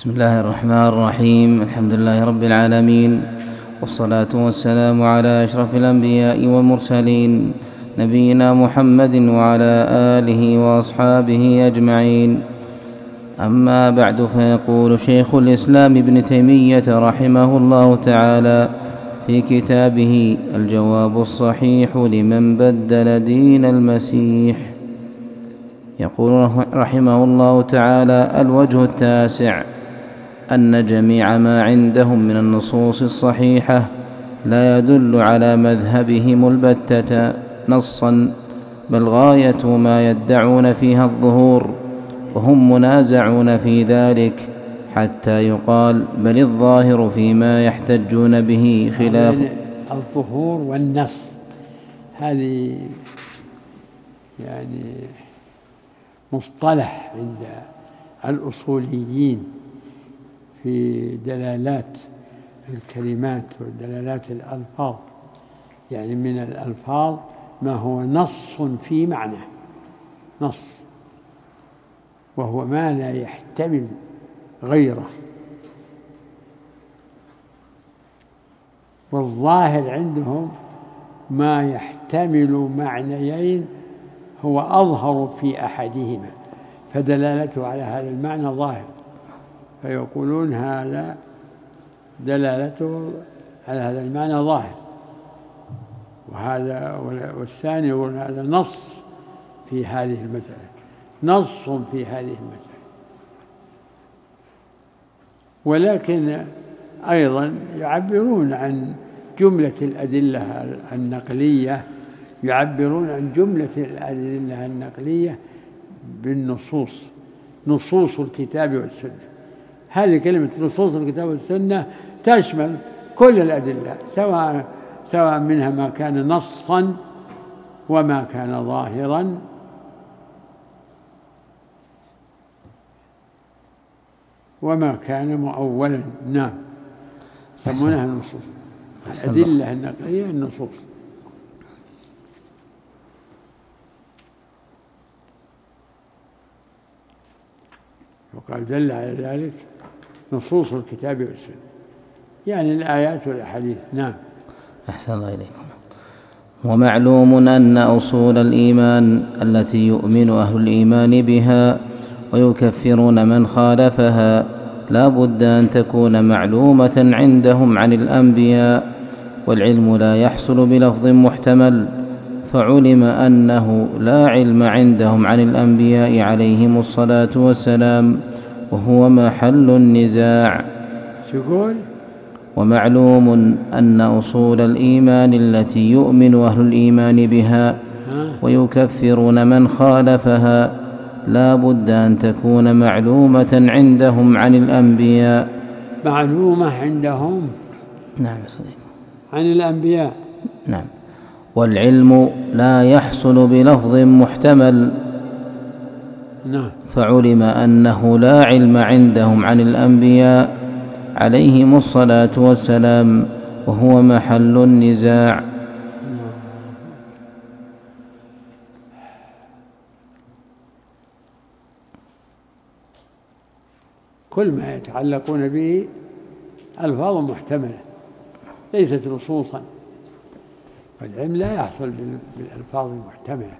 بسم الله الرحمن الرحيم. الحمد لله رب العالمين، والصلاة والسلام على أشرف الأنبياء والمرسلين، نبينا محمد وعلى آله وأصحابه أجمعين. أما بعد، فيقول شيخ الإسلام ابن تيمية رحمه الله تعالى في كتابه الجواب الصحيح لمن بدل دين المسيح، يقول رحمه الله تعالى: الوجه التاسع أن جميع ما عندهم من النصوص الصحيحة لا يدل على مذهبهم البتة نصا، بل غاية ما يدعون فيها الظهور، وهم منازعون في ذلك، حتى يقال بل الظاهر فيما يحتجون به خلاف الظهور والنص. هذه مصطلح عند الأصوليين في دلالات الكلمات ودلالات الألفاظ. من الألفاظ ما هو نص في معنى، نص وهو ما لا يحتمل غيره، والظاهر عندهم ما يحتمل معنيين هو أظهر في أحدهما، فدلالته على هذا المعنى ظاهر، فيقولون هذا دلالته على هذا المعنى ظاهر، والثاني يقول هذا نص في هذه المسألة، نص في هذه المسألة. ولكن أيضا يعبرون عن جملة الأدلة النقلية، يعبرون عن جملة الأدلة النقلية بالنصوص، نصوص الكتاب والسنة. هذه كلمة نصوص الكتاب والسنة تشمل كل الأدلة، سواء منها ما كان نصا وما كان ظاهرا، وما كان مؤولا. نعم، يسمونها النصوص، الأدلة النقلية النصوص. وقال دل على ذلك نصوص الكتاب والسنة، الآيات والأحاديث. نعم. أحسن الله إليكم. ومعلوم أن أصول الإيمان التي يؤمن أهل الإيمان بها ويكفرون من خالفها لا بد أن تكون معلومة عندهم عن الأنبياء، والعلم لا يحصل بلفظ محتمل، فعلم أنه لا علم عندهم عن الأنبياء عليهم الصلاة والسلام، وهو محل النزاع. ومعلوم أن أصول الإيمان التي يؤمن أهل الإيمان بها ويكفرون من خالفها لا بد أن تكون معلومة عندهم عن الأنبياء. معلومة عندهم، نعم صديق، عن الأنبياء. نعم. والعلم لا يحصل بلفظ محتمل، نعم، فعلم أنه لا علم عندهم عن الأنبياء عليهم الصلاة والسلام، وهو محل النزاع. كل ما يتعلقون به ألفاظ محتملة ليست نصوصا، والعلم لا يحصل بالألفاظ المحتملة.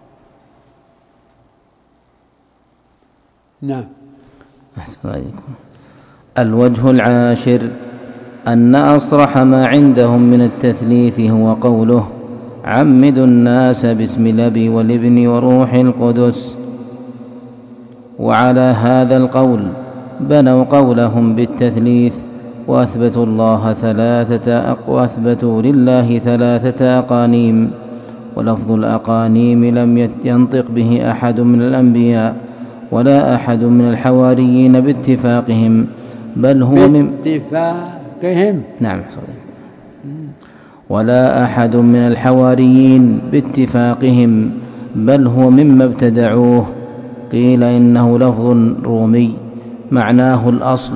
نعم. أحسن عليكم. الوجه العاشر أن أصرح ما عندهم من التثليث هو قوله: عمدوا الناس باسم الأب والابن وروح القدس. وعلى هذا القول بنوا قولهم بالتثليث، وأثبتوا لله ثلاثة أقانيم، ولفظ الأقانيم لم ينطق به أحد من الأنبياء ولا أحد من الحواريين باتفاقهم، بل هو باتفاقهم. نعم صحيح. ولا أحد من الحواريين باتفاقهم، بل هو مما ابتدعوه. قيل إنه لفظ رومي معناه الأصل،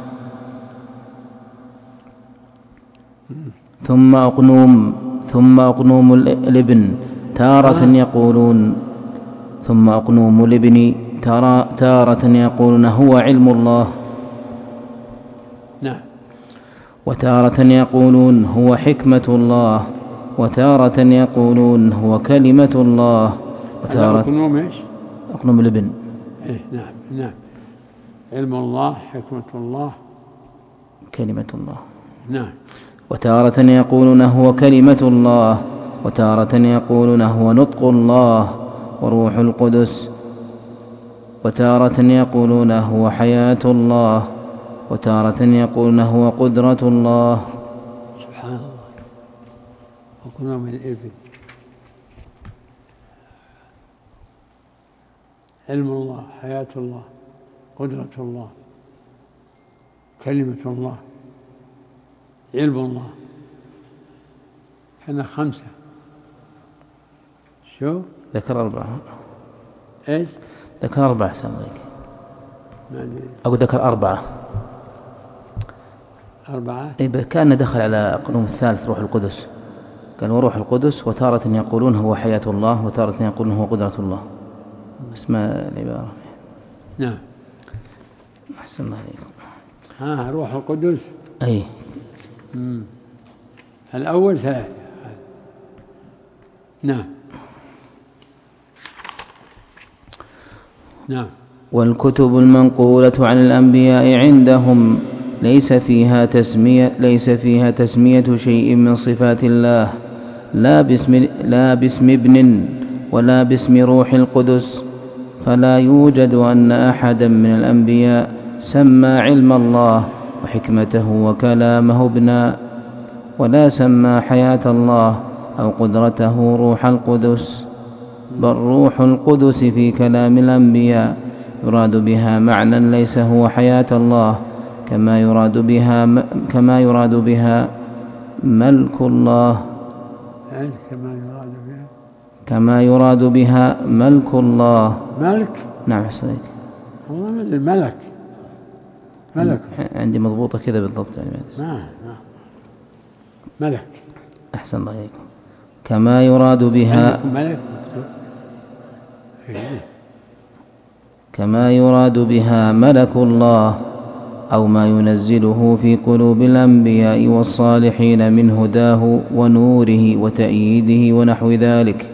ثم أقنوم الابن تارة يقولون تارة يقولون هو علم الله، وتارة يقولون هو حكمة الله، وتارة يقولون هو كلمة الله، وتارة أقنوم إيش؟ أقنوم الابن. إيه نعم نعم. علم الله، حكمة الله، كلمة الله. نعم. وتارة يقولون هو كلمة الله، وتارة يقولون هو نطق الله وروح القدس، وتارة يقولون هو حياة الله، وتارة يقولون هو قدرة الله. سبحان الله. وكنا من الإبن. علم الله، حياة الله، قدرة الله، كلمة الله، علم الله. احنا 5. شو؟ ذكر 4. ايش؟ ذكر 4 سامريك. أو ذكر 4. 4. إيه كان دخل على أقنوم الثالث روح القدس، قال وروح القدس، وتارة يقولون هو حياة الله، وتارة يقولون هو قدرة الله. اسم العبارة. نعم. أحسن الله عليكم. روح القدس. أي. الأول 3. نعم. نعم. والكتب المنقولة عن الأنبياء عندهم ليس فيها تسمية شيء من صفات الله، لا باسم ابن ولا باسم روح القدس، فلا يوجد أن أحدا من الأنبياء سمى علم الله وحكمته وكلامه ابنا، ولا سمى حياة الله أو قدرته روح القدس، بل روح القدس في كلام الأنبياء يراد بها معنى ليس هو حياة الله، كما يراد بها ملك الله، كما يراد بها ملك الله. ملك؟ نعم حسنيك. والله الملك ملك عندي مضبوطة كذا بالضبط يعني. نعم. ملك. أحسن الله عليكم. كما يراد بها ملك. كما يراد بها ملك الله، أو ما ينزله في قلوب الأنبياء والصالحين من هداه ونوره وتأييده ونحو ذلك.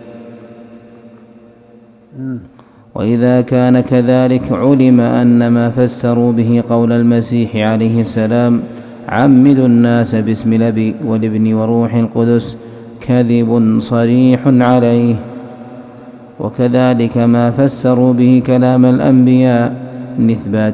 وإذا كان كذلك علم أن ما فسروا به قول المسيح عليه السلام عمدوا الناس باسم الأب والابن وروح القدس كذب صريح عليه. وكذلك ما فسروا به كلام الأنبياء من إثبات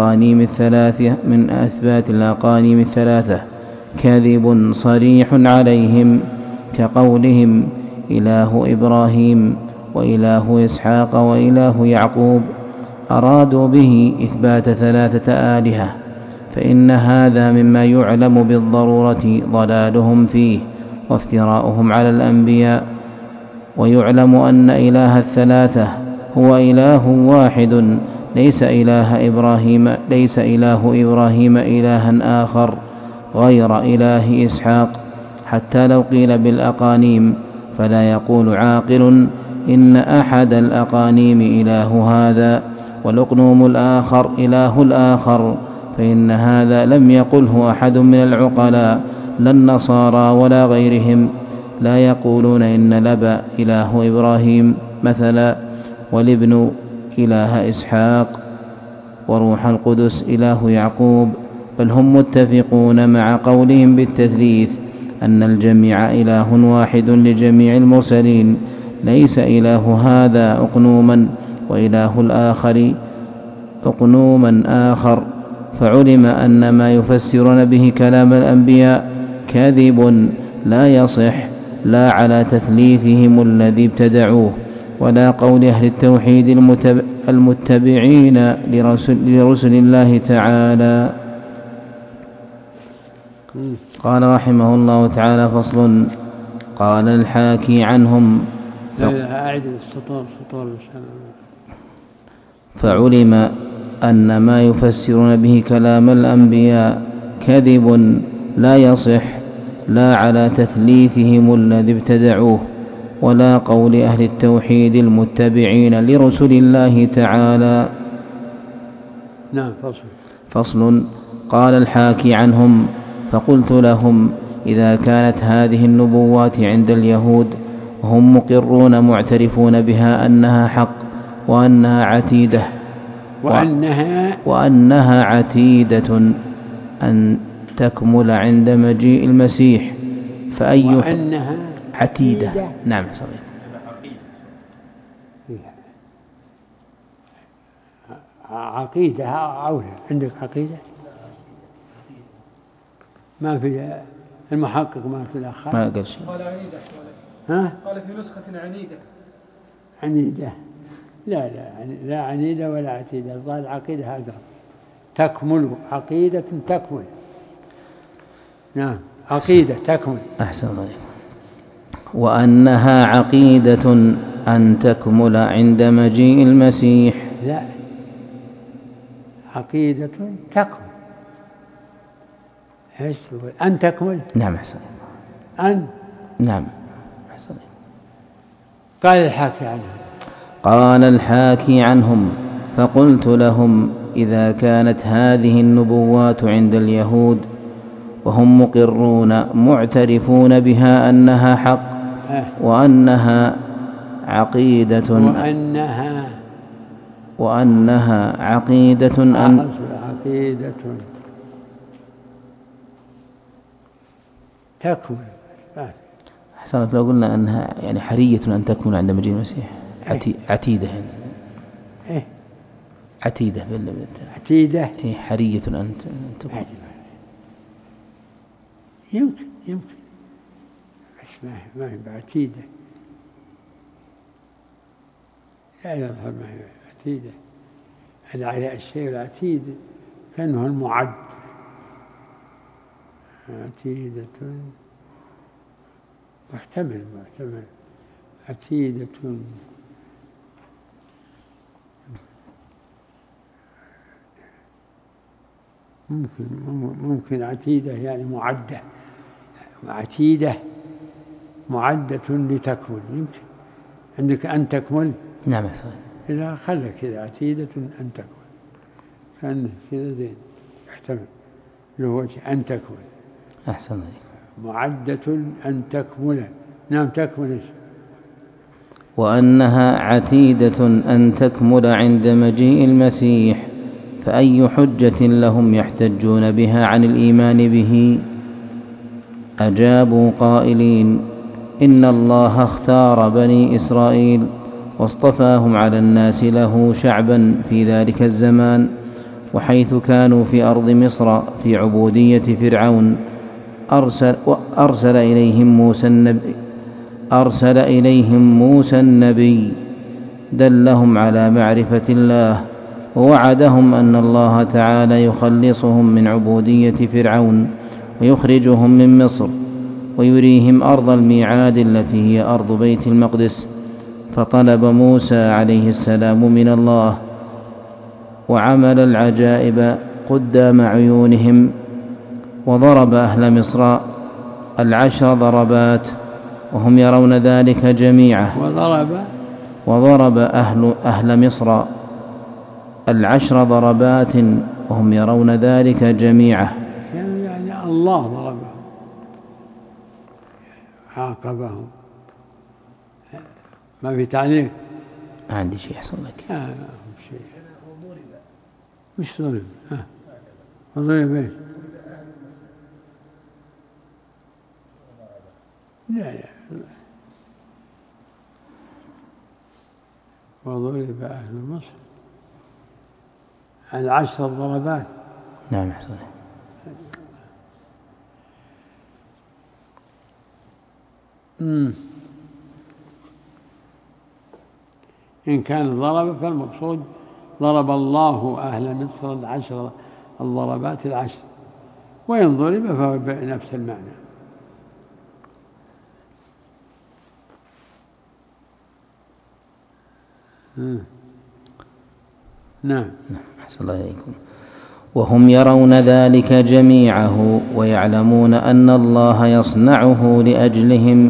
الأقانيم الثلاثة كذب صريح عليهم، كقولهم إله إبراهيم وإله إسحاق وإله يعقوب، أرادوا به إثبات 3 آلهة، فإن هذا مما يعلم بالضرورة ضلالهم فيه وافتراؤهم على الأنبياء. ويعلم أن إله الثلاثة هو إله واحد، ليس إله إبراهيم إلها آخر غير إله إسحاق، حتى لو قيل بالأقانيم فلا يقول عاقل إن أحد الأقانيم إله هذا والأقنوم الآخر إله الآخر، فإن هذا لم يقله أحد من العقلاء لا النصارى ولا غيرهم. لا يقولون إن الأب إله إبراهيم مثلا، والابن إله إسحاق، وروح القدس إله يعقوب، بل هم متفقون مع قولهم بالتثليث أن الجميع إله واحد لجميع المرسلين، ليس إله هذا أقنوما وإله الآخر أقنوما آخر. فعلم أن ما يفسرون به كلام الأنبياء كاذب لا يصح، لا على تثليثهم الذي ابتدعوه، ولا قول أهل التوحيد المتبعين لرسل الله تعالى. قال رحمه الله تعالى: فصل. قال الحاكي عنهم: فعلم أن ما يفسرون به كلام الأنبياء كذب لا يصح، لا على تثليثهم الذي ابتدعوه، ولا قول أهل التوحيد المتبعين لرسل الله تعالى. نعم. فصل. قال الحاكي عنهم: فقلت لهم: إذا كانت هذه النبوات عند اليهود وهم مقرون معترفون بها أنها حق وأنها عتيدة وأنها عتيدة أن تكمل عند مجيء المسيح، فأي وأنها عتيدة. نعم صحيح. عقيدة عودة. عندك عقيدة؟ ما في المحقق ما في الأخر ما قال شيء. قال عنيدة. ها؟ قال في نسخة عنيدة. عنيدة؟ لا عنيدة ولا عتيدة. الظاهر العقيدة هذا تكمل، عقيدة تكمل. نعم عقيدة تكمل. أحسن الله. وأنها عقيدة أن تكمل عند مجيء المسيح. لا، عقيدة تكمل. ايش أن تكمل؟ نعم أحسن. أن. نعم أحسن. قال الحاكي عنهم. قال الحاكي عنهم: فقلت لهم: إذا كانت هذه النبوات عند اليهود وهم مقرون معترفون بها أنها حق وأنها عقيدة وأنها عقيدة أن تكمل. أحسنت. لو قلنا أنها يعني حرية أن تكون عند مجيء المسيح. عتيدة يعني. عتيدة عتيدة. حرية أن تكون. يمكن بس ما هي بعتيدة. لا يظهر ما هي عتيدة. على الشيء العتيد كأنه المعد. عتيدة محتمل عتيدة ممكن عتيدة يعني معدة. عتيدة معدة لتكمل. يمكن عندك أن تكمل. نعم. إذا خلك كذا عتيدة أن تكمل كان كذا زين يحتمل له أن تكمل. أحسن. معدة أن تكمل. نعم تكمل. وأنها عتيدة أن تكمل عند مجيء المسيح، فأي حجة لهم يحتجون بها عن الإيمان به؟ أجابوا قائلين: إن الله اختار بني إسرائيل واصطفاهم على الناس له شعبا في ذلك الزمان، وحيث كانوا في أرض مصر في عبودية فرعون أرسل إليهم موسى النبي دلهم على معرفة الله، ووعدهم أن الله تعالى يخلصهم من عبودية فرعون ويخرجهم من مصر ويريهم أرض الميعاد التي هي أرض بيت المقدس. فطلب موسى عليه السلام من الله وعمل العجائب قدام عيونهم، وضرب أهل مصر 10 ضربات وهم يرون ذلك جميعا. وضرب أهل مصر 10 ضربات وهم يرون ذلك جميعا. يعني الله ضربهم عاقبهم. ما في تعليق. ما عندي شيء يحصل لك. شيء. مش ضرب. ضرب ايش؟ لا وضرب أهل مصر 10 ضربات. نعم أحسن. إن كان ضرب فالمقصود ضرب الله أهل مصر 10 الضربات 10، وإن ضرب فهو بنفس المعنى. نعم. أحسن الله إليكم. وهم يرون ذلك جميعه ويعلمون أن الله يصنعه لأجلهم،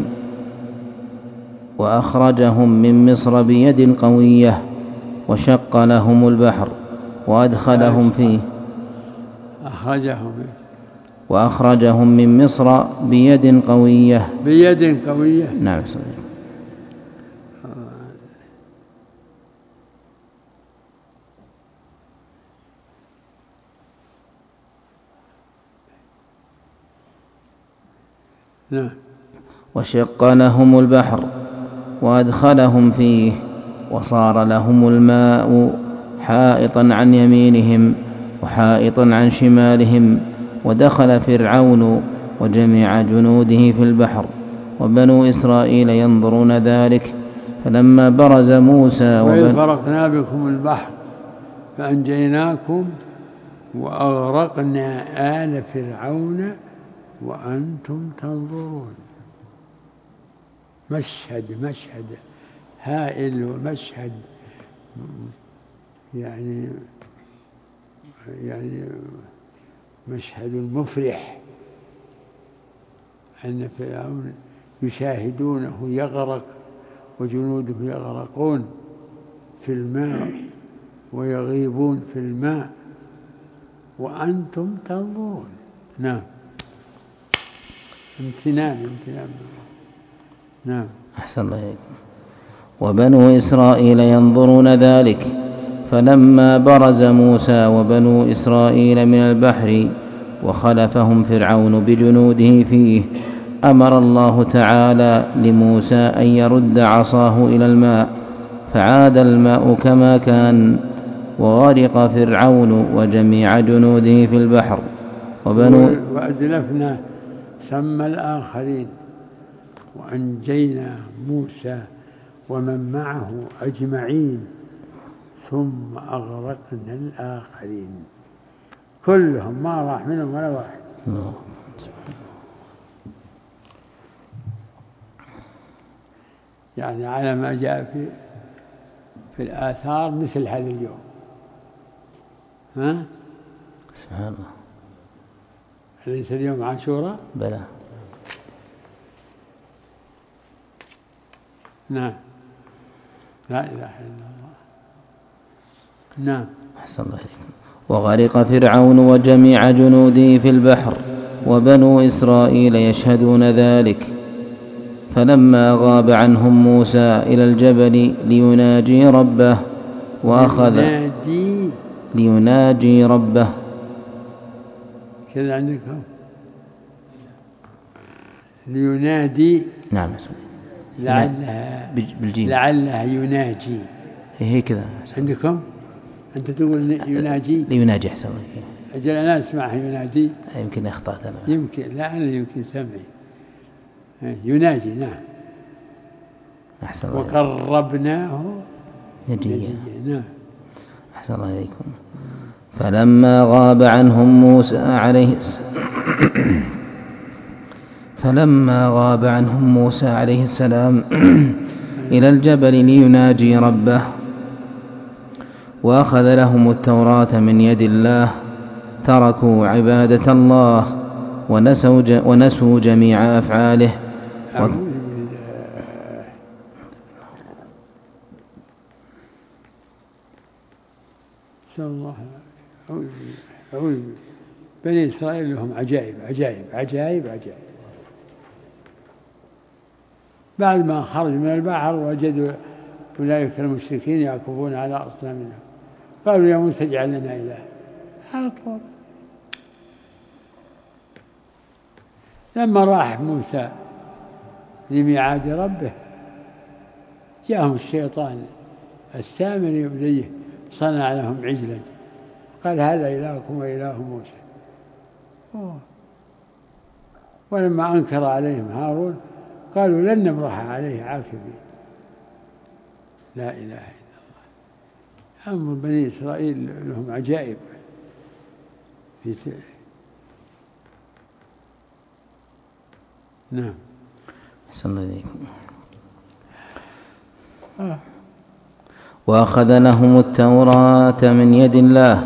وأخرجهم من مصر بيد قوية وشق لهم البحر وأدخلهم فيه. وأخرجهم من مصر بيد قوية. بيد قوية. نعم صحيح. نعم. وشق لهم البحر وأدخلهم فيه، وصار لهم الماء حائطا عن يمينهم وحائطا عن شمالهم، ودخل فرعون وجميع جنوده في البحر، وبنو إسرائيل ينظرون ذلك. فلما برز موسى وإذ فرقنا بكم البحر فأنجيناكم وأغرقنا آل فرعون وأنتم تنظرون. مشهد هائل، ومشهد يعني مشهد مفرح، أن فرعون يشاهدونه يغرق وجنوده يغرقون في الماء ويغيبون في الماء وأنتم تنظرون. نعم. امتنان. نعم. أحسن الله إليكم. وبنو إسرائيل ينظرون ذلك. فلما برز موسى وبنو إسرائيل من البحر وخلفهم فرعون بجنوده فيه، أمر الله تعالى لموسى أن يرد عصاه إلى الماء، فعاد الماء كما كان، وغرق فرعون وجميع جنوده في البحر. وأزلفنا ثم الآخرين وأنجينا موسى ومن معه أجمعين ثم أغرقنا الآخرين. كلهم ما راح منهم ولا واحد. يعني على ما جاء في الآثار مثل هذا اليوم. سبحان الله. أليس اليوم عاشوراء؟ بلى. نعم. لا إله إلا الله. نعم. أحسن الله إليكم. وغرق فرعون وجميع جنوده في البحر، وبنو إسرائيل يشهدون ذلك. فلما غاب عنهم موسى إلى الجبل ليناجي ربه ليناجي ربه. كذا عندكم لينادي. نعم. لعلها يناجي. هي كذا عندكم. أنت تقول يناجي. ليناجي. أحسن الله. أجل أنا أسمعها ينادي. يمكن أخطأت أنا. يمكن. لا أنا يمكن سمعي. يناجي. نعم. أحسن الله. وقربناه نجيا. نعم. أحسن الله إليكم. فلما غاب عنهم موسى عليه السلام إلى الجبل ليناجي ربه، وأخذ لهم التوراة من يد الله، تركوا عبادة الله ونسوا جميع أفعاله. بني إسرائيل لهم عجائب عجائب عجائب عجائب. بعد ما خرج من البحر وجدوا أولئك المشركين يعكفون على أصنامهم، قالوا يا موسى اجعل لنا إله. على طول لما راح موسى لميعاد ربه جاءهم الشيطان السامري يبديه، صنع لهم عجلا، قال هذا إلهكم وإله موسى. ولما أنكر عليهم هارون قالوا لن نبرح عليه عاكفين. لا إله إلا الله. أمر بني إسرائيل لهم عجائب في نعم. أحسن الله إليكم. وأخذ لهم التوراة من يد الله،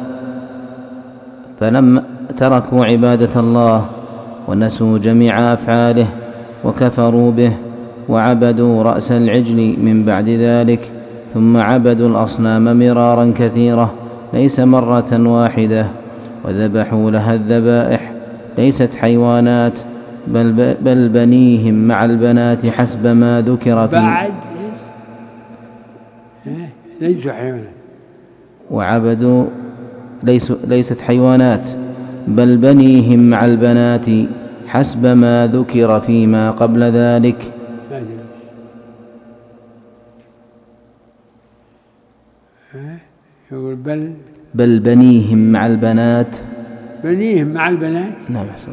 فلما تركوا عبادة الله ونسوا جميع أفعاله وكفروا به وعبدوا رأس العجل من بعد ذلك، ثم عبدوا الأصنام مرارا كثيرة ليس مرة واحدة، وذبحوا لها الذبائح ليست حيوانات بل بنيهم مع البنات حسب ما ذكر في بعد ليسوا حيوانات وعبدوا ليست حيوانات بل بنيهم مع البنات حسب ما ذكر فيما قبل ذلك. يقول بل بنيهم مع البنات. بنيهم مع البنات. نعم أحسن.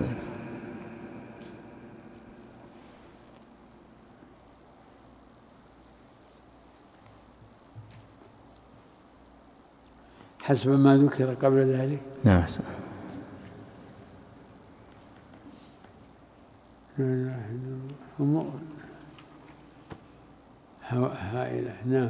حسب ما ذكر قبل ذلك. نعم أحسن. لا إله إلا الله هائلة. نعم.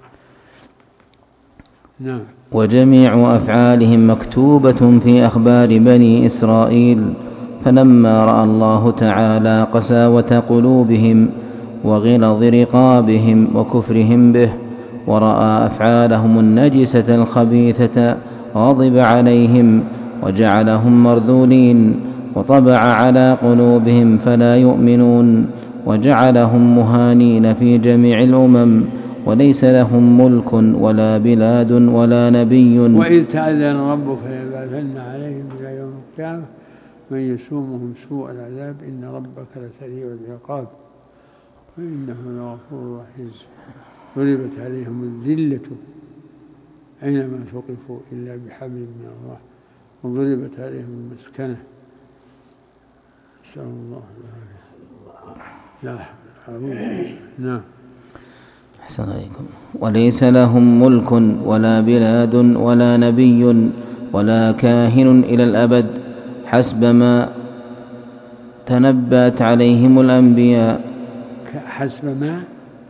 نعم. وجميع أفعالهم مكتوبة في أخبار بني إسرائيل، فلما رأى الله تعالى قساوة قلوبهم وغلظ رقابهم وكفرهم به، ورأى أفعالهم النجسة الخبيثة، غضب عليهم وجعلهم مرذولين، وطبع على قلوبهم فلا يؤمنون، وجعلهم مهانين في جميع الأمم، وليس لهم ملك ولا بلاد ولا نبي. وإذ تأذن ربك ليبعثن عليهم إلى يوم القيامة من يسومهم سوء العذاب إن ربك لسريع العقاب وإنه لغفور رحيم. ضربت عليهم الذلة أينما ثقفوا إلا بحبل من الله وضربت عليهم المسكنة. نسأل الله العافية. نعم. أحسن عليكم. وليس لهم ملك ولا بلاد ولا نبي ولا كاهن إلى الأبد حسب ما تنبأت عليهم الأنبياء. حسب ما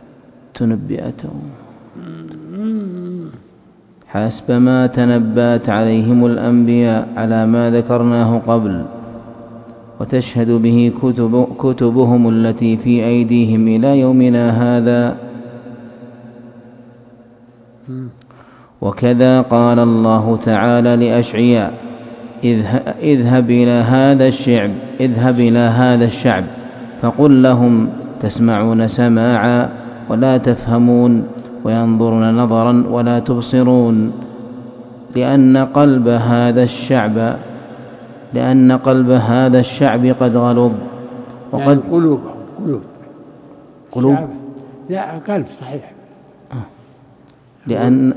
حسب ما تنبأت عليهم الأنبياء على ما ذكرناه قبل، وتشهد به كتبهم التي في أيديهم إلى يومنا هذا. وكذا قال الله تعالى لأشعياء: اذهب إلى هذا الشعب فقل لهم تسمعون سماعا ولا تفهمون، وينظرون نظرا ولا تبصرون، لأن قلب هذا الشعب قد غلظ. وقد يعني قلوب لا قلب صحيح، لأن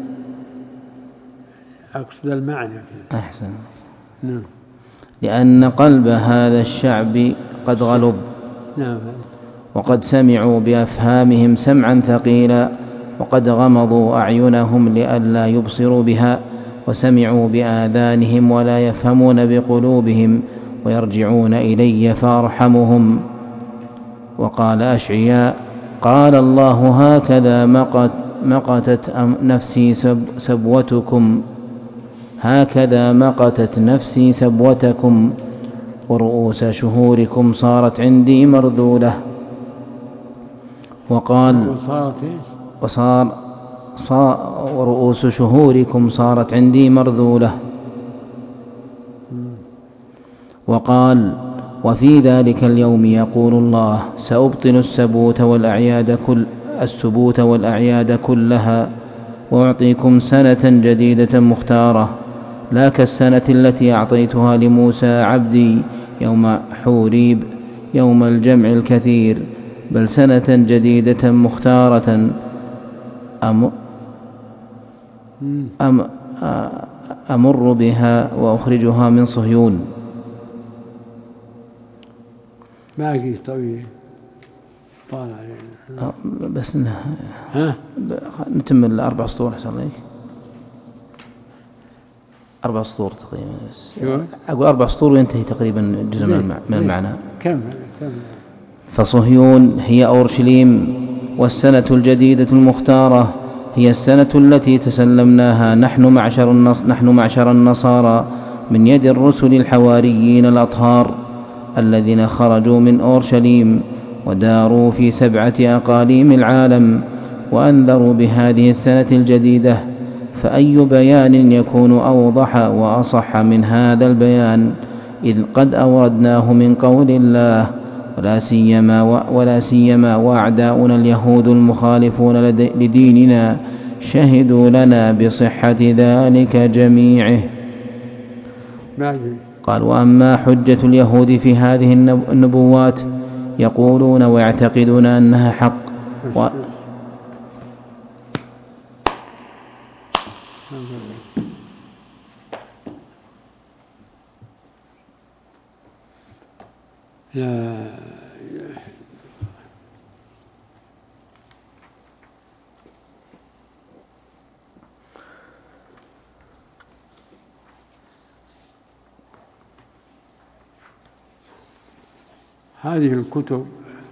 أقصد المعنى. أحسن. نعم. لأن قلب هذا الشعب قد غلظ. نعم. وقد سمعوا بأفهامهم سمعا ثقيلا، وقد غمضوا أعينهم لئلا يبصروا بها، وسمعوا بآذانهم ولا يفهمون بقلوبهم، ويرجعون إلي فأرحمهم. وقال أشعياء: قال الله هكذا مقتت نفسي سبوتكم ورؤوس شهوركم صارت عندي مرذولة. وقال: ورؤوس شهوركم صارت عندي مرذولة. وقال: وفي ذلك اليوم يقول الله: سأبطل السبوت والأعياد كلها، وأعطيكم سنة جديدة مختارة، لا كالسنة التي أعطيتها لموسى عبدي يوم حوريب يوم الجمع الكثير، بل سنة جديدة مختارة أمر بها وأخرجها من صهيون. باقي طويل طالع يعني. بس نتم 4 سطور أحسن عليك. 4 سطور تقريبا. أقول 4 سطور وينتهي تقريبا جزء من المعنى. كم. فصهيون هي أورشليم، والسنة الجديدة المختارة هي السنة التي تسلمناها نحن معشر النصارى من يد الرسل الحواريين الأطهار الذين خرجوا من أورشليم وداروا في 7 أقاليم العالم، وأنذروا بهذه السنة الجديدة. فأي بيان يكون أوضح وأصح من هذا البيان إذ قد أوردناه من قول الله، ولا سيما وأعداؤنا اليهود المخالفون لديننا شهدوا لنا بصحة ذلك جميعه. قال: وأما حجة اليهود في هذه النبوات يقولون ويعتقدون أنها حق هذه الكتب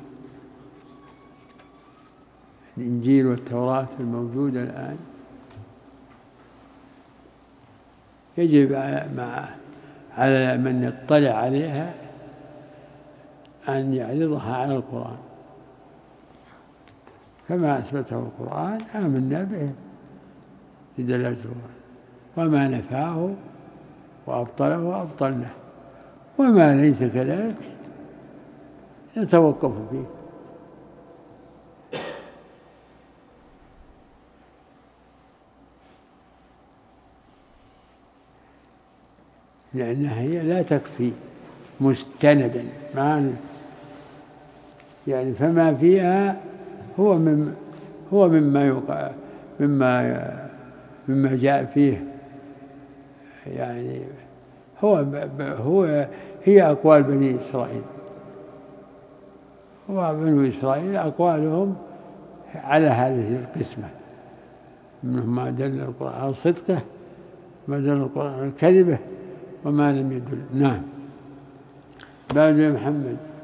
الإنجيل والتوراة الموجودة الآن يجب على من يطلع عليها أن يعرضها على القرآن، فما أثبته القرآن آمنا به بدلالته، وما نفاه وأبطله أبطلناه، وما ليس كذلك نتوقف فيه. لأنها هي لا تكفي مستندا يعني فما فيها هو مما جاء فيه، يعني هي أقوال بني إسرائيل، وبنو إسرائيل أقوالهم على هذه القسمة، منهم ما دل القرآن على صدقه، ما دل القرآن على كذبه، وما لم يدل. نعم. بعد يا محمد.